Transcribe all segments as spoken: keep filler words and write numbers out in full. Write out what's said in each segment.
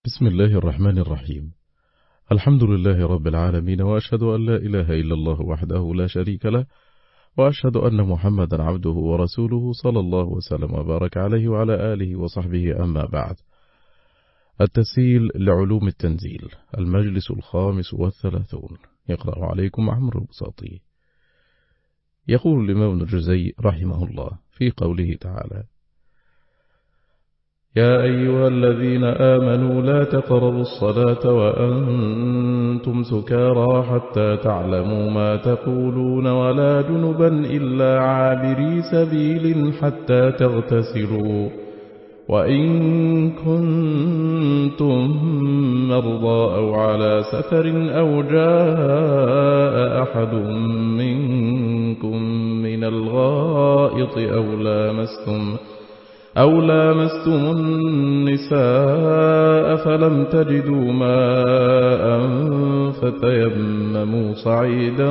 بسم الله الرحمن الرحيم. الحمد لله رب العالمين، وأشهد أن لا إله إلا الله وحده لا شريك له، وأشهد أن محمدا عبده ورسوله صلى الله وسلم وبارك عليه وعلى آله وصحبه، أما بعد. التسهيل لعلوم التنزيل، المجلس الخامس والثلاثون، يقرأ عليكم عمرو البساطي. يقول الإمام ابن الجزي رحمه الله في قوله تعالى: يا أيها الذين آمنوا لا تقربوا الصلاة وأنتم سكارى حتى تعلموا ما تقولون ولا جنبا إلا عابري سبيل حتى تغتسلوا، وإن كنتم مرضى أو على سفر أو جاء أحد منكم من الغائط أو لامستم أو لامستم النساء فلم تجدوا ماء فتيمموا صعيدا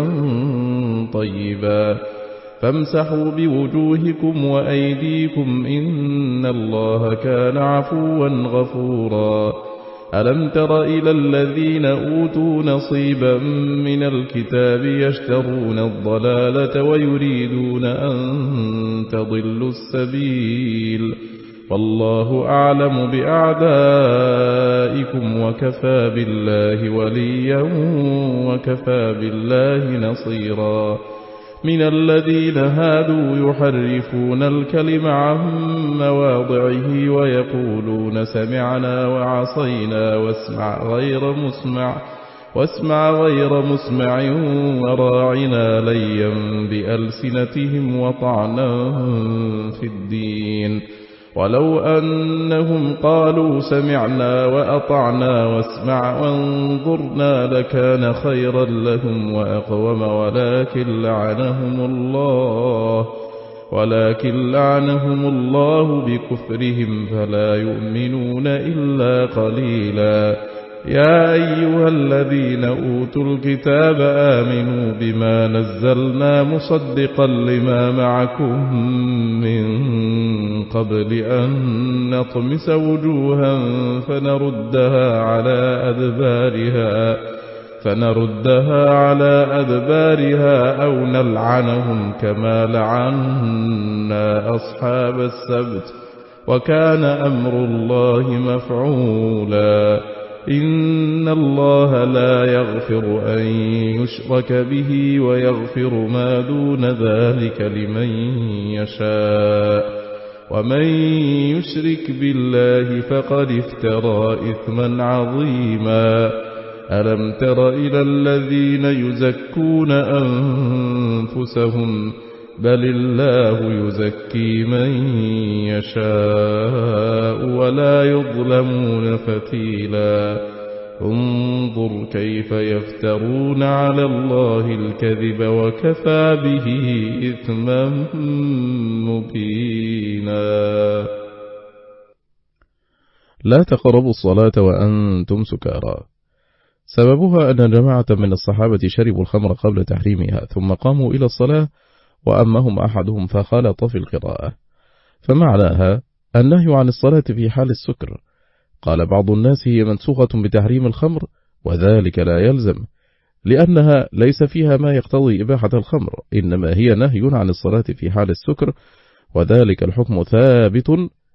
طيبا فامسحوا بوجوهكم وأيديكم إن الله كان عفوا غفورا. ألم تر إلى الذين أوتوا نصيبا من الكتاب يشترون الضلالة ويريدون أن تضلوا السبيل، والله أعلم بأعدائكم وكفى بالله وليا وكفى بالله نصيرا. من الذين هادوا يحرفون الكلم عن مواضعه ويقولون سمعنا وعصينا واسمع غير مسمع واسمع غير مسمع وراعنا ليا بألسنتهم وطعنا في الدين، ولو أنهم قالوا سمعنا وأطعنا واسمع وانظرنا لكان خيرا لهم وأقوم، ولكن لعنهم الله ولكن لعنهم الله بكفرهم فلا يؤمنون إلا قليلا. يا أيها الذين أوتوا الكتاب آمنوا بما نزلنا مصدقا لما معكم من قبل أن نطمس وجوها فنردها على أدبارها فنردها على أدبارها أو نلعنهم كما لعنا أصحاب السبت، وكان أمر الله مفعولا. إن الله لا يغفر أن يشرك به ويغفر ما دون ذلك لمن يشاء، ومن يشرك بالله فقد افترى إثما عظيما. ألم تر إلى الذين يزكون أنفسهم بل الله يزكي من يشاء ولا يظلمون فتيلا. انظر كيف يفترون على الله الكذب وكفى به إثما مبينا. لا تقربوا الصلاة وأنتم سكارى. سببها أن جماعة من الصحابة شربوا الخمر قبل تحريمها ثم قاموا إلى الصلاة وأمهم أحدهم فخلط في القراءة، فمعناها النهي عن الصلاة في حال السكر. قال بعض الناس هي منسوخة بتحريم الخمر، وذلك لا يلزم، لأنها ليس فيها ما يقتضي إباحة الخمر، إنما هي نهي عن الصلاة في حال السكر، وذلك الحكم ثابت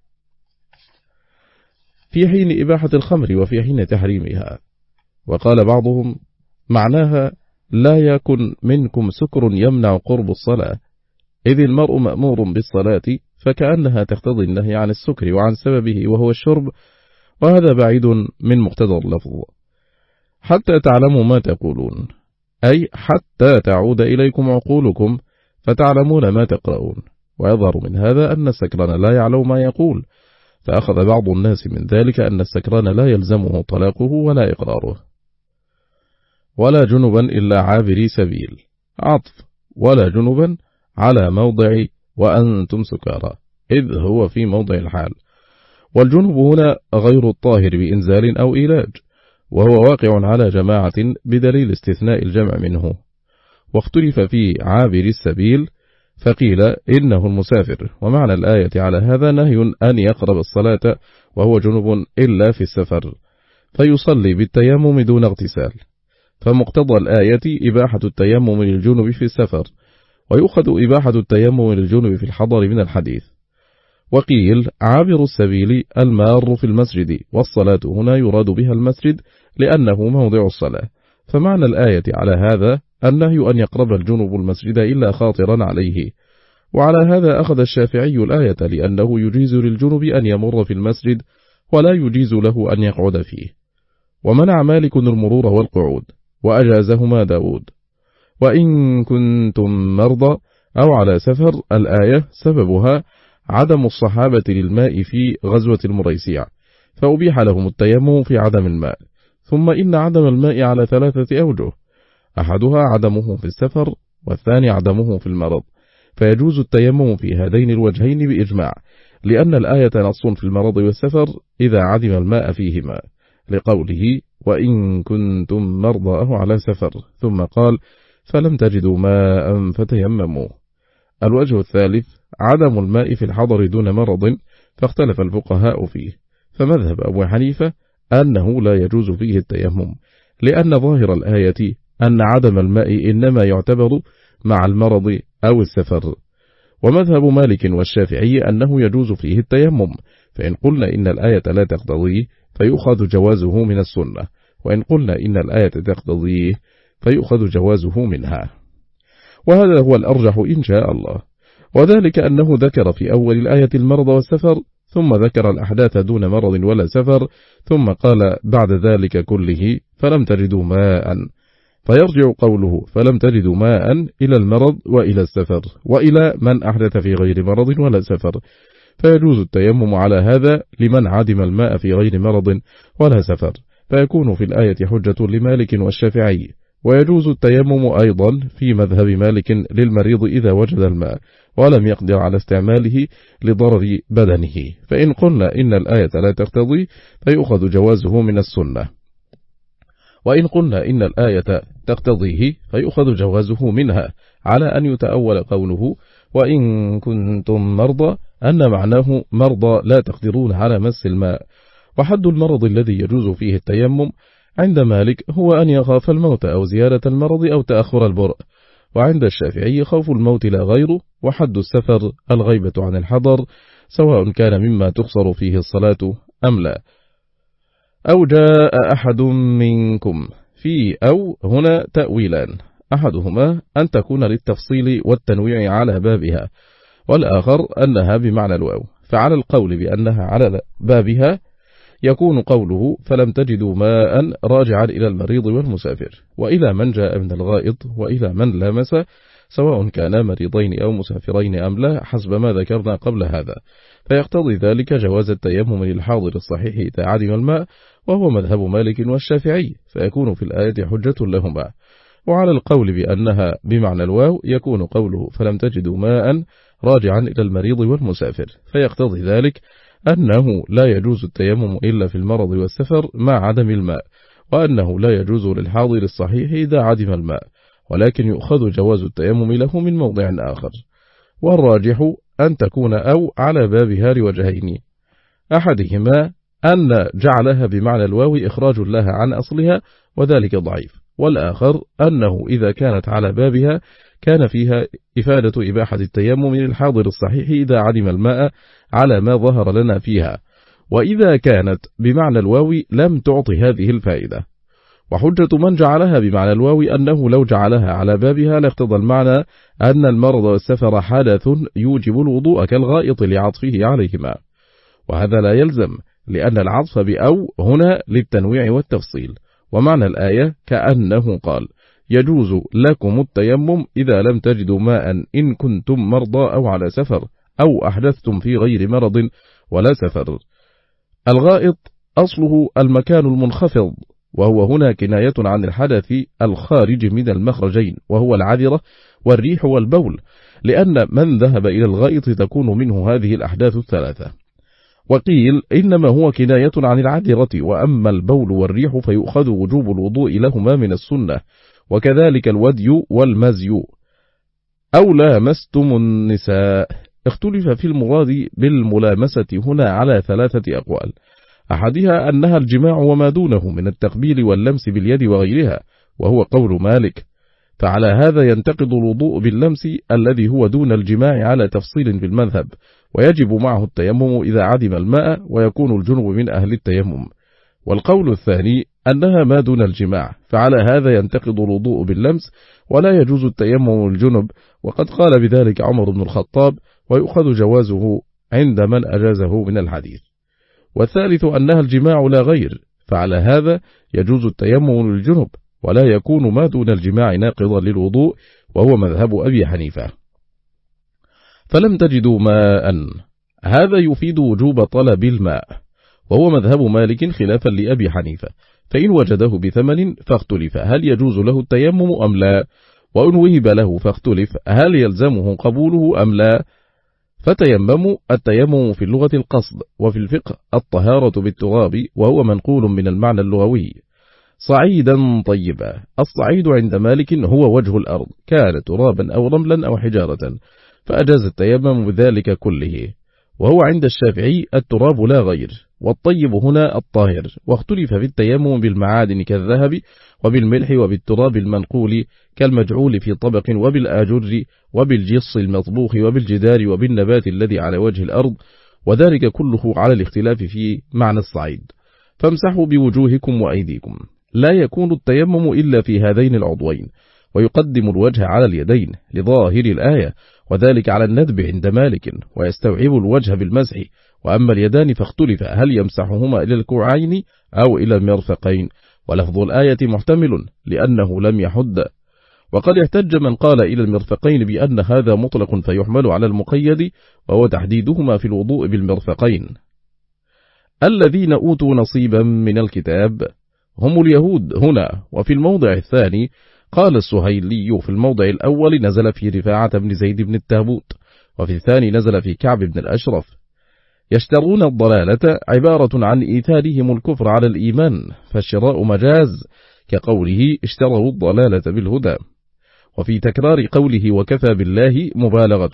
في حين إباحة الخمر وفي حين تحريمها. وقال بعضهم معناها لا يكن منكم سكر يمنع قرب الصلاة، إذ المرء مأمور بالصلاة، فكأنها تقتضي النهي عن السكر وعن سببه وهو الشرب، وهذا بعيد من مقتضى اللفظ. حتى تعلموا ما تقولون، أي حتى تعود إليكم عقولكم فتعلمون ما تقرؤون. ويظهر من هذا أن السكران لا يعلم ما يقول، فأخذ بعض الناس من ذلك أن السكران لا يلزمه طلاقه ولا إقراره. ولا جنبا إلا عابري سبيل، عطف ولا جنبا على موضع وأنتم سكارى، إذ هو في موضع الحال. والجنب هنا غير الطاهر بإنزال أو إيلاج، وهو واقع على جماعة بدليل استثناء الجمع منه. واختلف في عابر السبيل، فقيل إنه المسافر، ومعنى الآية على هذا نهي أن يقرب الصلاة وهو جنب إلا في السفر، فيصلي بالتيمم دون اغتسال، فمقتضى الآية إباحة التيمم للجنب في السفر، ويؤخذ إباحة التيمم للجنب في الحضر من الحديث. وقيل عابر السبيل المار في المسجد، والصلاة هنا يراد بها المسجد لأنه موضع الصلاة، فمعنى الآية على هذا النهي أن يقرب الجنب المسجد إلا خاطرا عليه. وعلى هذا أخذ الشافعي الآية لأنه يجيز للجنب أن يمر في المسجد ولا يجيز له أن يقعد فيه. ومنع مالك المرور والقعود، وأجازهما داود. وإن كنتم مرضى أو على سفر، الآية سببها عدم الصحابة للماء في غزوة المريسيع، فأبيح لهم التيمم في عدم الماء. ثم إن عدم الماء على ثلاثة أوجه، أحدها عدمه في السفر، والثاني عدمه في المرض، فيجوز التيمم في هذين الوجهين بإجماع، لأن الآية نص في المرض والسفر إذا عدم الماء فيهما، لقوله وإن كنتم مرضى أو على سفر، ثم قال فلم تجدوا ماء فتيمموا. الوجه الثالث عدم الماء في الحضر دون مرض، فاختلف الفقهاء فيه، فمذهب أبو حنيفة أنه لا يجوز فيه التيمم، لأن ظاهر الآية أن عدم الماء إنما يعتبر مع المرض أو السفر. ومذهب مالك والشافعي أنه يجوز فيه التيمم، فإن قلنا إن الآية لا تقتضيه فيؤخذ جوازه من السنة، وإن قلنا إن الآية تقتضيه فيؤخذ جوازه منها. وهذا هو الأرجح إن شاء الله، وذلك أنه ذكر في أول الآية المرض والسفر، ثم ذكر الأحداث دون مرض ولا سفر، ثم قال بعد ذلك كله فلم تجدوا ماء، فيرجع قوله فلم تجدوا ماء إلى المرض وإلى السفر، وإلى من أحدث في غير مرض ولا سفر، فيجوز التيمم على هذا لمن عدم الماء في غير مرض ولا سفر، فيكون في الآية حجة لمالك والشافعي. ويجوز التيمم أيضا في مذهب مالك للمريض إذا وجد الماء ولم يقدر على استعماله لضرر بدنه، فإن قلنا إن الآية لا تقتضي فيؤخذ جوازه من السنة، وإن قلنا إن الآية تقتضيه فيؤخذ جوازه منها، على أن يتأول قوله وإن كنتم مرضى أن معناه مرضى لا تقدرون على مس الماء. وحد المرض الذي يجوز فيه التيمم عند مالك هو أن يخاف الموت أو زيادة المرض أو تأخر البرء، وعند الشافعي خوف الموت لا غيره. وحد السفر الغيبة عن الحضر، سواء كان مما تخسر فيه الصلاة أم لا. أو جاء أحد منكم، في أو هنا تأويلان، أحدهما أن تكون للتفصيل والتنويع على بابها، والآخر أنها بمعنى الواو، فعلى القول بأنها على بابها يكون قوله فلم تجدوا ماء راجعا إلى المريض والمسافر، وإلى من جاء من الغائط، وإلى من لامس، سواء كانا مريضين أو مسافرين أم لا، حسب ما ذكرنا قبل هذا، فيقتضي ذلك جواز التيمم للحاضر الصحيح إذا عدم الماء، وهو مذهب مالك والشافعي، فيكون في الآية حجة لهما. وعلى القول بأنها بمعنى الواو يكون قوله فلم تجدوا ماء راجعا إلى المريض والمسافر، فيقتضي ذلك أنه لا يجوز التيمم إلا في المرض والسفر مع عدم الماء، وأنه لا يجوز للحاضر الصحيح إذا عدم الماء، ولكن يؤخذ جواز التيمم له من موضع آخر. والراجح أن تكون أو على بابها لوجهين، أحدهما أن جعلها بمعنى الواو إخراج لها عن أصلها وذلك ضعيف، والآخر أنه إذا كانت على بابها كان فيها إفادة إباحة التيمم للحاضر الصحيح إذا عدم الماء على ما ظهر لنا فيها، وإذا كانت بمعنى الواو لم تعطي هذه الفائدة. وحجة من جعلها بمعنى الواو أنه لو جعلها على بابها لاقتضى المعنى أن المرض والسفر حدث يوجب الوضوء كالغائط لعطفه عليهما، وهذا لا يلزم، لأن العطف بأو هنا للتنويع والتفصيل، ومعنى الآية كأنه قال يجوز لكم التيمم إذا لم تجدوا ماء إن كنتم مرضى أو على سفر أو أحدثتم في غير مرض ولا سفر. الغائط أصله المكان المنخفض، وهو هنا كناية عن الحدث الخارج من المخرجين، وهو العذرة والريح والبول، لأن من ذهب إلى الغائط تكون منه هذه الأحداث الثلاثة. وقيل إنما هو كناية عن العذرة، وأما البول والريح فيؤخذ وجوب الوضوء لهما من السنة، وكذلك الودي والمزي. أو لامستم النساء، اختلف في المراد بالملامسة هنا على ثلاثة أقوال، أحدها أنها الجماع وما دونه من التقبيل واللمس باليد وغيرها، وهو قول مالك، فعلى هذا ينتقض الوضوء باللمس الذي هو دون الجماع على تفصيل في المذهب، ويجب معه التيمم إذا عدم الماء، ويكون الجنب من أهل التيمم. والقول الثاني أنها ما دون الجماع، فعلى هذا ينتقض الوضوء باللمس ولا يجوز التيمم الجنب، وقد قال بذلك عمر بن الخطاب، ويؤخذ جوازه عند من أجازه من الحديث. والثالث أنها الجماع لا غير، فعلى هذا يجوز التيمم للجنب، ولا يكون ما دون الجماع ناقضا للوضوء، وهو مذهب أبي حنيفة. فلم تجدوا ماء، هذا يفيد وجوب طلب الماء، وهو مذهب مالك خلافا لأبي حنيفة، فإن وجده بثمن فاختلف هل يجوز له التيمم أم لا، وإن وهب له فاختلف هل يلزمه قبوله أم لا. فتيمموا، التيمم في اللغة القصد، وفي الفقه الطهارة بالتراب، وهو منقول من المعنى اللغوي. صعيدا طيبا، الصعيد عند مالك هو وجه الأرض، كان ترابا أو رملا أو حجارة، فأجاز التيمم بذلك كله. وهو عند الشافعي التراب لا غير، والطيب هنا الطاهر، واختلف في التيمم بالمعادن كالذهب وبالملح وبالتراب المنقول كالمجعول في طبق وبالآجر وبالجص المطبوخ وبالجدار وبالنبات الذي على وجه الأرض، وذلك كله على الاختلاف في معنى الصعيد. فامسحوا بوجوهكم وأيديكم، لا يكون التيمم إلا في هذين العضوين، ويقدم الوجه على اليدين لظاهر الآية، وذلك على الندب عند مالك، ويستوعب الوجه بالمسح. وأما اليدان فاختلف هل يمسحهما إلى الكوعين أو إلى المرفقين، ولفظ الآية محتمل لأنه لم يحد. وقد احتج من قال إلى المرفقين بأن هذا مطلق فيحمل على المقيد، وهو تحديدهما في الوضوء بالمرفقين. الذين أوتوا نصيبا من الكتاب هم اليهود هنا. وفي الموضع الثاني قال السهيلي في الموضع الأول نزل في رفاعة بن زيد بن التابوت، وفي الثاني نزل في كعب بن الأشرف. يشترون الضلالة عبارة عن إيثارهم الكفر على الإيمان، فالشراء مجاز كقوله اشتروا الضلالة بالهدى. وفي تكرار قوله وكفى بالله مبالغة.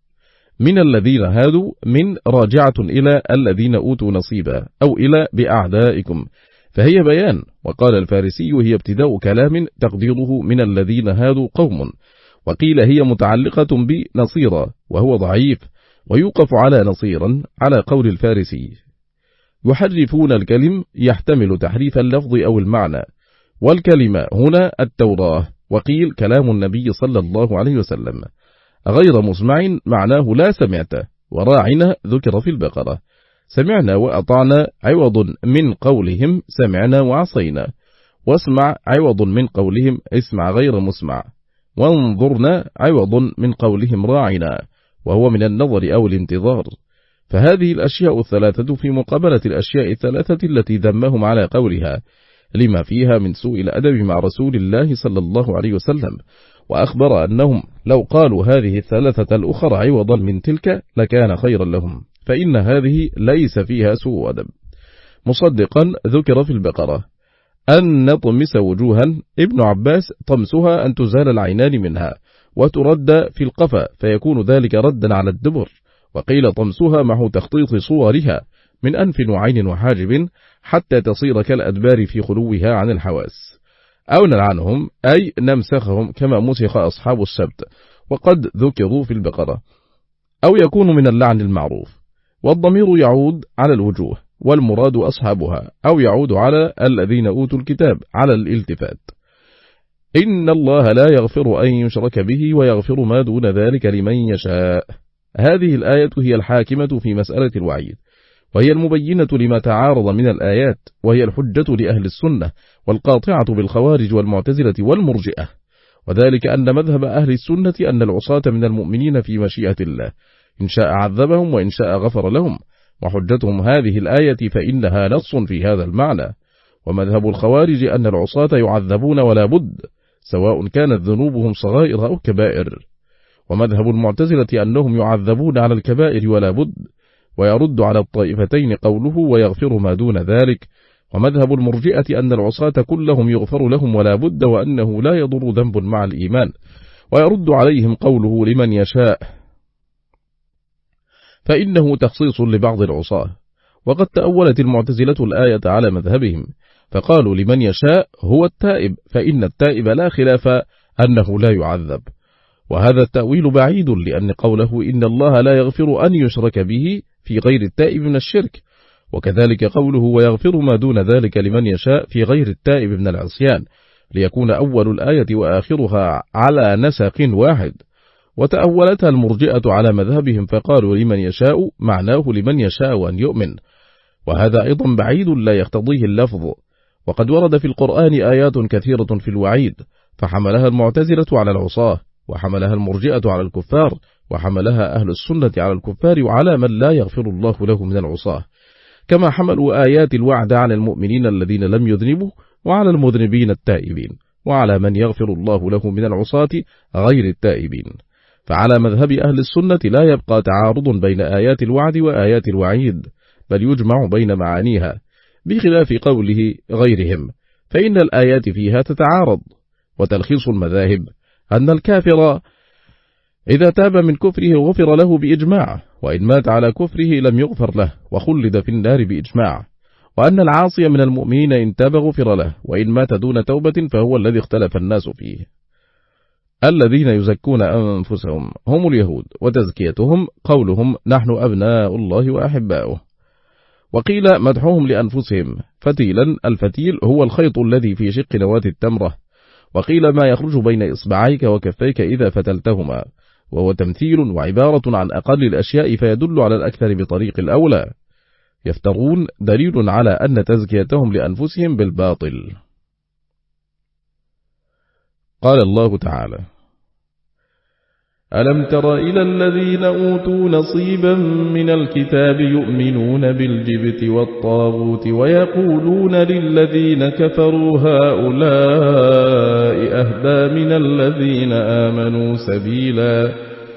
من الذين هادوا من راجعة إلى الذين أوتوا نصيبا أو إلى بأعدائكم، فهي بيان. وقال الفارسي هي ابتداء كلام تقديره من الذين هادوا قوم، وقيل هي متعلقة بنصيرا وهو ضعيف، ويوقف على نصيرا على قول الفارسي. يحرفون الكلم يحتمل تحريف اللفظ أو المعنى، والكلمة هنا التوراة، وقيل كلام النبي صلى الله عليه وسلم. غير مسمع معناه لا سمعت، وراعنا ذكر في البقرة. سمعنا وأطعنا عوض من قولهم سمعنا وعصينا، واسمع عوض من قولهم اسمع غير مسمع، وانظرنا عوض من قولهم راعنا، وهو من النظر أو الانتظار. فهذه الأشياء الثلاثة في مقابلة الأشياء الثلاثة التي ذمهم على قولها، لما فيها من سوء الأدب مع رسول الله صلى الله عليه وسلم، وأخبر أنهم لو قالوا هذه الثلاثة الأخرى عوضا من تلك لكان خيرا لهم، فإن هذه ليس فيها سوء أدب. مصدقا ذكر في البقرة أن نطمس وجوها، ابن عباس طمسها أن تزال العينان منها وترد في القفا، فيكون ذلك ردا على الدبر. وقيل طمسها مع تخطيط صورها من أنف وعين وحاجب حتى تصير كالأدبار في خلوها عن الحواس، أو نلعنهم أي نمسخهم كما مسخ أصحاب السبت، وقد ذكروا في البقرة. أو يكون من اللعن المعروف، والضمير يعود على الوجوه والمراد أصحابها، أو يعود على الذين أوتوا الكتاب على الالتفات. إن الله لا يغفر أن يشرك به ويغفر ما دون ذلك لمن يشاء. هذه الآية هي الحاكمة في مسألة الوعيد، وهي المبينة لما تعارض من الآيات، وهي الحجة لأهل السنة والقاطعة بالخوارج والمعتزلة والمرجئة. وذلك أن مذهب أهل السنة أن العصاة من المؤمنين في مشيئة الله، إن شاء عذبهم وإن شاء غفر لهم، وحجتهم هذه الآية فإنها نص في هذا المعنى. ومذهب الخوارج أن العصاة يعذبون ولا بد، سواء كانت ذنوبهم صغائر أو كبائر. ومذهب المعتزلة أنهم يعذبون على الكبائر ولا بد، ويرد على الطائفتين قوله ويغفر ما دون ذلك. ومذهب المرجئة أن العصاة كلهم يغفر لهم ولا بد، وأنه لا يضر ذنب مع الإيمان، ويرد عليهم قوله لمن يشاء، فإنه تخصيص لبعض العصاة. وقد تأولت المعتزلة الآية على مذهبهم، فقالوا لمن يشاء هو التائب، فإن التائب لا خلاف أنه لا يعذب، وهذا التأويل بعيد، لأن قوله إن الله لا يغفر أن يشرك به في غير التائب من الشرك، وكذلك قوله ويغفر ما دون ذلك لمن يشاء في غير التائب من العصيان، ليكون أول الآية وآخرها على نسق واحد. وتأولتها المرجئة على مذهبهم، فقالوا لمن يشاء معناه لمن يشاء أن يؤمن، وهذا أيضا بعيد لا يقتضيه اللفظ، وقد ورد في القرآن آيات كثيرة في الوعيد، فحملها المعتزلة على العصاة، وحملها المرجئة على الكفار، وحملها أهل السنة على الكفار وعلى من لا يغفر الله له من العصاة، كما حملوا آيات الوعد على المؤمنين الذين لم يذنبوا، وعلى المذنبين التائبين، وعلى من يغفر الله له من العصاة غير التائبين. فعلى مذهب أهل السنة لا يبقى تعارض بين آيات الوعد وآيات الوعيد، بل يجمع بين معانيها، بخلاف قوله غيرهم، فإن الآيات فيها تتعارض. وتلخيص المذاهب أن الكافر إذا تاب من كفره غفر له بإجماع، وإن مات على كفره لم يغفر له وخلد في النار بإجماع، وأن العاصي من المؤمنين إن تاب غفر له، وإن مات دون توبة فهو الذي اختلف الناس فيه. الذين يزكون أنفسهم هم اليهود، وتزكيتهم قولهم نحن أبناء الله وأحباؤه. وقيل مدحهم لأنفسهم فتيلا، الفتيل هو الخيط الذي في شق نواة التمرة، وقيل ما يخرج بين إصبعيك وكفيك إذا فتلتهما، وهو تمثيل وعبارة عن أقل الأشياء، فيدل على الأكثر بطريق الأولى. يفترون دليل على أن تزكيتهم لأنفسهم بالباطل. قال الله تعالى ألم تر إلى الذين أوتوا نصيبا من الكتاب يؤمنون بالجبت والطاغوت ويقولون للذين كفروا هؤلاء أهدى من الذين آمنوا سبيلا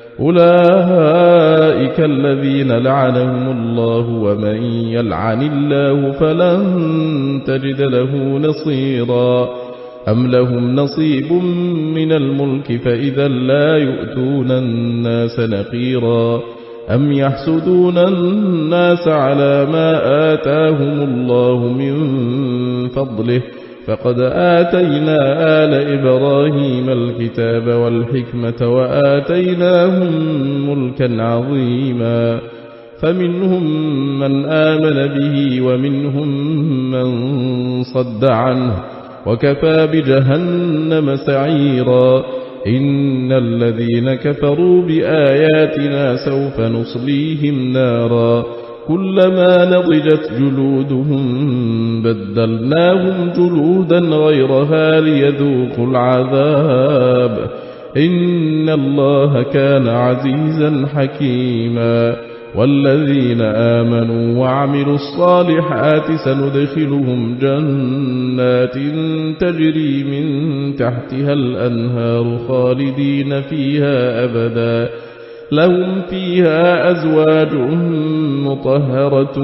أولئك الذين لعنهم الله ومن يلعن الله فلن تجد له نصيرا أم لهم نصيب من الملك فإذا لا يؤتون الناس نقيرا أم يحسدون الناس على ما آتاهم الله من فضله فقد آتينا آل إبراهيم الكتاب والحكمة وآتيناهم ملكا عظيما فمنهم من آمن به ومنهم من صد عنه وكفى بجهنم سعيرا إن الذين كفروا بآياتنا سوف نصليهم نارا كلما نضجت جلودهم بدلناهم جلودا غيرها ليذوقوا العذاب إن الله كان عزيزا حكيما والذين آمنوا وعملوا الصالحات سندخلهم جنات تجري من تحتها الأنهار خالدين فيها أبدا لهم فيها أزواج مطهرة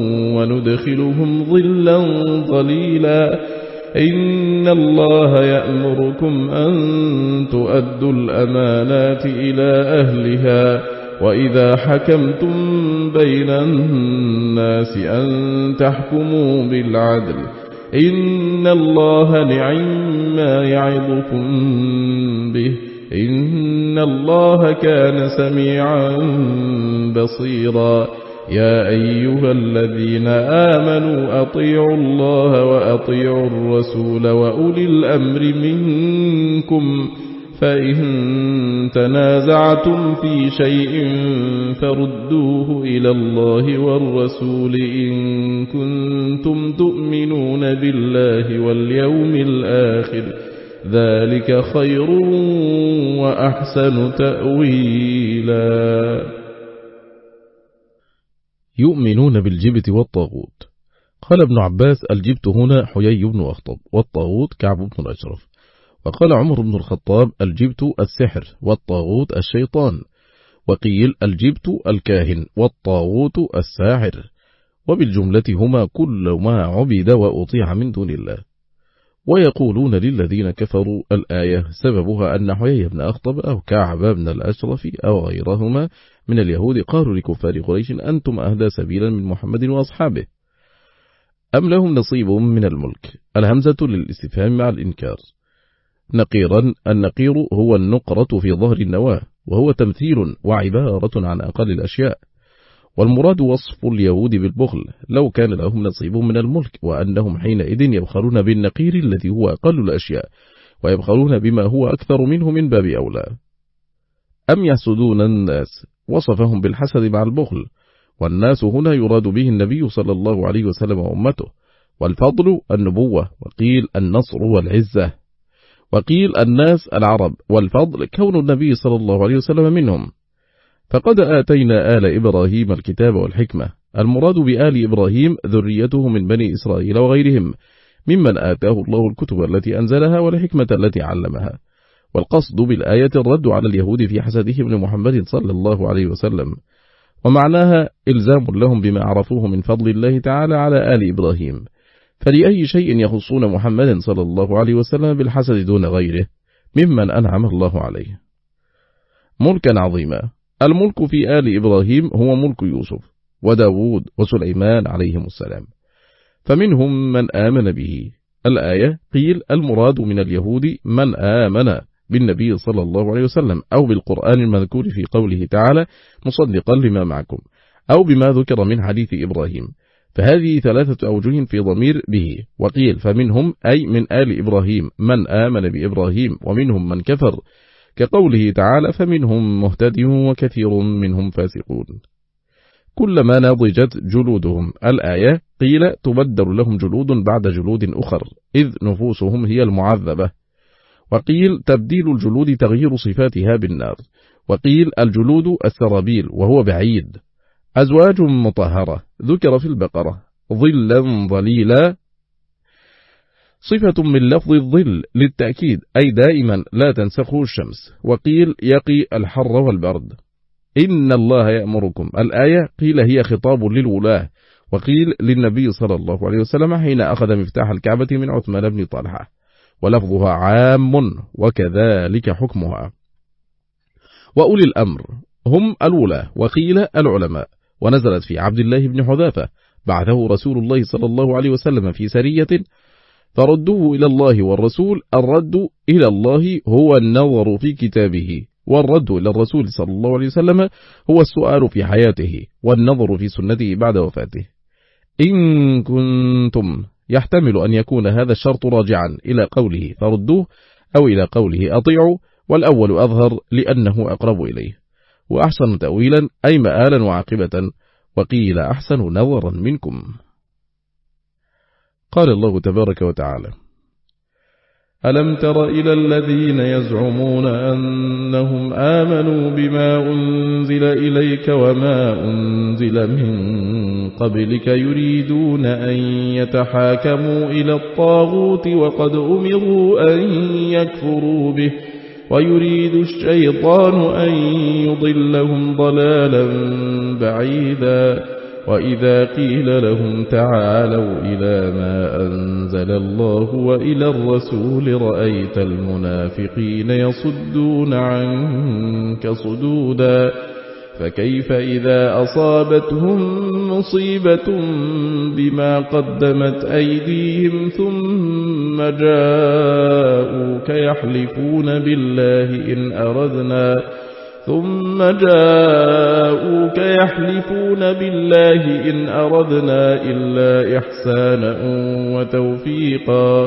وندخلهم ظلا ظليلا إن الله يأمركم أن تؤدوا الأمانات إلى أهلها وإذا حكمتم بين الناس أن تحكموا بالعدل إن الله نعم ما يعظكم به إن الله كان سميعا بصيرا يا أيها الذين آمنوا أطيعوا الله وأطيعوا الرسول وأولي الأمر منكم فإن تنازعتم في شيء فردوه إلى الله والرسول إن كنتم تؤمنون بالله واليوم الآخر ذلك خير وأحسن تأويلا. يؤمنون بالجبت والطاغوت. قال ابن عباس الجبت هنا حيي بن أخطب والطاغوت كعب بن الأشرف. وقال عمر بن الخطاب الجبت السحر والطاغوت الشيطان. وقيل الجبت الكاهن والطاغوت الساحر. وبالجملة هما كل ما عبد وأطيع من دون الله. ويقولون للذين كفروا الآية سببها أن حيي بن أخطب أو كعب بن الأشرف أو غيرهما من اليهود قالوا لكفار قريش أنتم أهدى سبيلا من محمد وأصحابه أم لهم نصيب من الملك. الهمزة للاستفهام مع الإنكار. نقيرا. النقير هو النقرة في ظهر النواة، وهو تمثيل وعبارة عن أقل الأشياء، والمراد وصف اليهود بالبخل لو كان لهم نصيب من الملك، وأنهم حينئذ يبخلون بالنقير الذي هو أقل الأشياء، ويبخلون بما هو أكثر منه من باب أولى. أم يحسدون الناس، وصفهم بالحسد مع البخل، والناس هنا يراد به النبي صلى الله عليه وسلم وأمته، والفضل النبوة، وقيل النصر والعزة، وقيل الناس العرب، والفضل كون النبي صلى الله عليه وسلم منهم. فقد آتينا آل إبراهيم الكتاب والحكمة. المراد بآل إبراهيم ذريته من بني إسرائيل وغيرهم ممن آتاه الله الكتب التي أنزلها والحكمة التي علمها. والقصد بالآية الرد على اليهود في حسدهم لمحمد صلى الله عليه وسلم، ومعناها إلزام لهم بما عرفوه من فضل الله تعالى على آل إبراهيم، فلأي شيء يخصون محمد صلى الله عليه وسلم بالحسد دون غيره ممن أنعم الله عليه. ملكا عظيما. الملك في آل إبراهيم هو ملك يوسف وداود وسليمان عليهم السلام، فمنهم من آمن به. الآية قيل المراد من اليهود من آمن بالنبي صلى الله عليه وسلم، أو بالقرآن المذكور في قوله تعالى مصدقا لما معكم، أو بما ذكر من حديث إبراهيم، فهذه ثلاثة أوجه في ضمير به. وقيل فمنهم أي من آل إبراهيم من آمن بإبراهيم، ومنهم من كفر، كقوله تعالى فمنهم مهتد وكثير منهم فاسقون. كلما نضجت جلودهم. الآية قيل تبدل لهم جلود بعد جلود أخر، إذ نفوسهم هي المعذبة. وقيل تبديل الجلود تغيير صفاتها بالنار. وقيل الجلود السرابيل وهو بعيد. أزواج مطهرة ذكر في البقرة. ظلا ظليلا صفة من لفظ الظل للتأكيد، أي دائما لا تنسخه الشمس. وقيل يقي الحر والبرد. إن الله يأمركم. الآية قيل هي خطاب للولاة، وقيل للنبي صلى الله عليه وسلم حين أخذ مفتاح الكعبة من عثمان بن طلحة، ولفظها عام وكذلك حكمها. وأولي الأمر هم الولاة، وقيل العلماء، ونزلت في عبد الله بن حذافة بعثه رسول الله صلى الله عليه وسلم في سرية فردوه إلى الله والرسول. الرد إلى الله هو النظر في كتابه، والرد إلى الرسول صلى الله عليه وسلم هو السؤال في حياته والنظر في سنته بعد وفاته. إن كنتم يحتمل أن يكون هذا الشرط راجعا إلى قوله فردوه أو إلى قوله أطيعوا، والأول أظهر لأنه أقرب إليه، وأحسن تأويلا أي مآلا وعاقبة، وقيل أحسن نظرا منكم. قال الله تبارك وتعالى ألم تر إلى الذين يزعمون أنهم آمنوا بما أنزل إليك وما أنزل من قبلك يريدون أن يتحاكموا إلى الطاغوت وقد أمروا أن يكفروا به ويريد الشيطان أن يضلهم ضلالا بعيدا. وإذا قيل لهم تعالوا إلى ما أنزل الله وإلى الرسول رأيت المنافقين يصدون عنك صدودا. فكيف إذا أصابتهم مصيبة بما قدمت أيديهم ثم جاءوك يحلفون بالله إن أردنا ثم جاءوك يحلفون بالله إن أردنا إلا إحسانا وتوفيقا.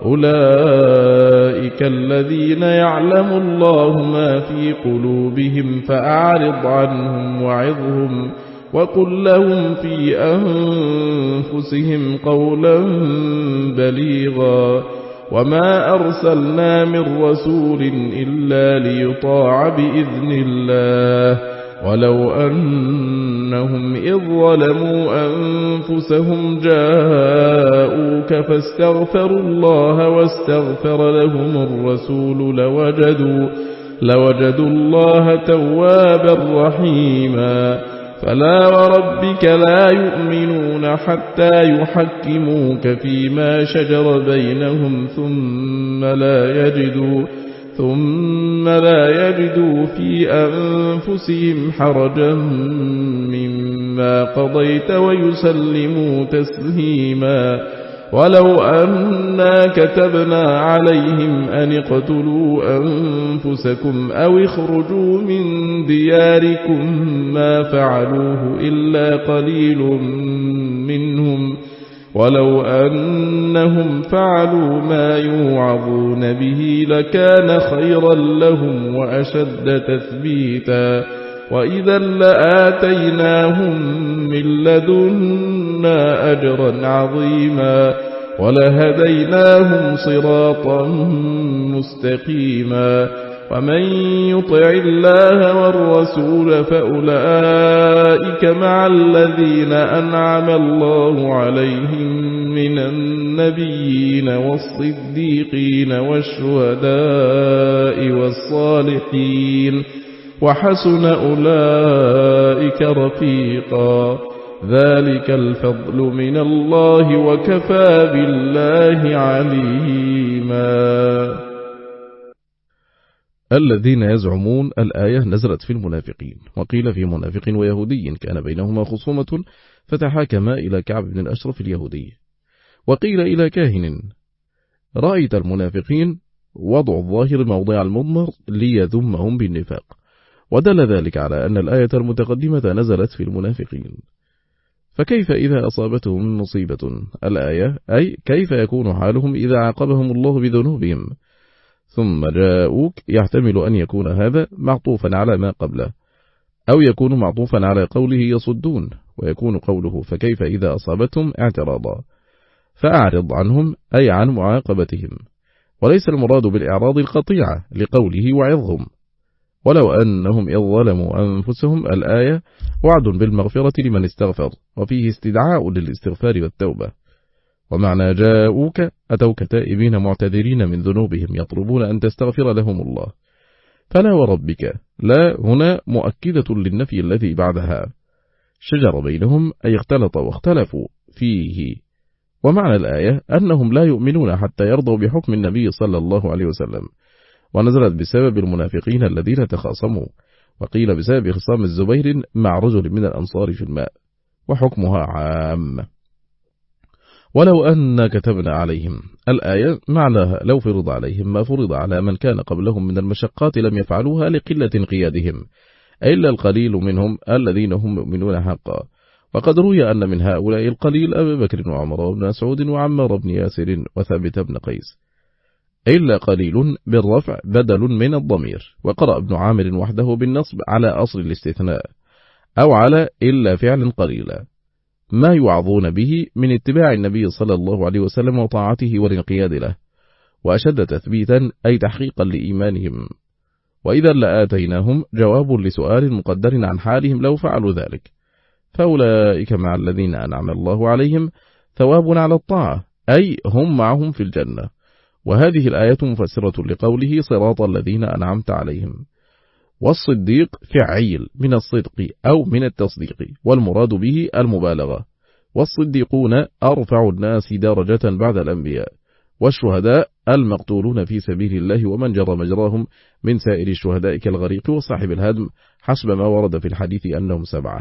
أولئك الذين يعلم الله ما في قلوبهم فأعرض عنهم وعظهم وقل لهم في أنفسهم قولا بليغا. وما أرسلنا من رسول إلا ليطاع بإذن الله ولو أنهم إذ ظلموا أنفسهم جاءوك فاستغفروا الله واستغفر لهم الرسول لوجدوا, لوجدوا الله توابا رحيما. فلا وربك لا يؤمنون حتى يحكموك فيما شجر بينهم ثم لا يجدوا ثم لا يجدوا في أنفسهم حرجا مما قضيت ويسلموا تسليما ولو أنا كتبنا عليهم أن اقتلوا أنفسكم أو اخرجوا من دياركم ما فعلوه إلا قليل منهم ولو أنهم فعلوا ما يوعظون به لكان خيرا لهم وأشد تثبيتا وإذا لآتيناهم من لدنا أجرا عظيما ولهديناهم صراطا مستقيما ومن يطع الله والرسول فأولئك مع الذين أنعم الله عليهم من النبيين والصديقين والشهداء والصالحين وحسن أولئك رفيقا ذلك الفضل من الله وكفى بالله عليما. الذين يزعمون الآية نزلت في المنافقين، وقيل في منافق ويهودي كان بينهما خصومة فتحاكما إلى كعب بن الأشرف اليهودي، وقيل إلى كاهن. رأيت المنافقين وضع الظاهر موضع المضمر ليذمهم بالنفاق، ودل ذلك على أن الآية المتقدمة نزلت في المنافقين. فكيف إذا أصابتهم مصيبة؟ الآية أي كيف يكون حالهم إذا عاقبهم الله بذنوبهم ثم جاءوك، يحتمل أن يكون هذا معطوفا على ما قبله، أو يكون معطوفا على قوله يصدون، ويكون قوله فكيف إذا أصابتهم اعتراضا، فأعرض عنهم أي عن معاقبتهم، وليس المراد بالإعراض القطيعة لقوله وعظهم. ولو أنهم إذ ظلموا أنفسهم الآية وعد بالمغفرة لمن استغفر، وفيه استدعاء للاستغفار والتوبة. ومعنى جاءوك أتوك تائبين معتذرين من ذنوبهم يطلبون أن تستغفر لهم الله. فلا وربك لا هنا مؤكدة للنفي الذي بعدها، شجر بينهم أي اختلط واختلفوا فيه. ومعنى الآية أنهم لا يؤمنون حتى يرضوا بحكم النبي صلى الله عليه وسلم، ونزلت بسبب المنافقين الذين تخاصموا، وقيل بسبب خصام الزبير مع رجل من الأنصار في الماء، وحكمها عام. ولو أن كتبنا عليهم الآية معناها لو فرض عليهم ما فرض على من كان قبلهم من المشقات لم يفعلوها لقلة انقيادهم، إلا القليل منهم الذين هم مؤمنون حقا. وقد روي أن من هؤلاء القليل أبي بكر وعمر وابن مسعود وعمار بن ياسر وثابت بن قيس، إلا قليل بالرفع بدل من الضمير. وقرأ ابن عامر وحده بالنصب على أصل الاستثناء، أو على إلا فعل قليلا، ما يوعظون به من اتباع النبي صلى الله عليه وسلم وطاعته والانقياد له، وأشد تثبيتا أي تحقيقا لإيمانهم. وإذا لآتيناهم جواب لسؤال مقدر عن حالهم لو فعلوا ذلك، فأولئك مع الذين أنعم الله عليهم ثواب على الطاعة، أي هم معهم في الجنة. وهذه الآية مفسرة لقوله صراط الذين أنعمت عليهم. والصديق فعيل من الصدق أو من التصديق، والمراد به المبالغة. والصديقون أرفع الناس درجة بعد الأنبياء. والشهداء المقتولون في سبيل الله ومن جرى مجراهم من سائر الشهداء كالغريق وصاحب الهدم، حسب ما ورد في الحديث أنهم سبعة.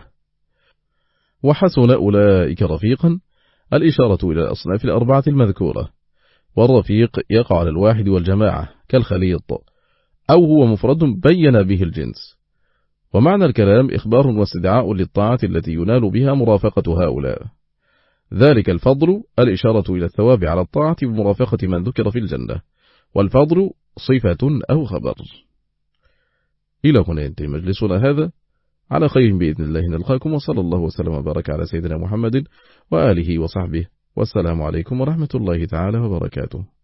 وحسن أولئك رفيقا الإشارة إلى الأصناف الأربعة المذكورة، والرفيق يقع على الواحد والجماعة كالخليط، أو هو مفرد بين به الجنس. ومعنى الكلام إخبار واستدعاء للطاعة التي ينال بها مرافقة هؤلاء. ذلك الفضل الإشارة إلى الثواب على الطاعة بمرافقة من ذكر في الجنة، والفضل صفة أو خبر. إلى هنا ينتهي مجلسنا هذا، على خير بإذن الله نلقاكم، وصلى الله وسلم وبارك على سيدنا محمد وآله وصحبه، والسلام عليكم ورحمة الله تعالى وبركاته.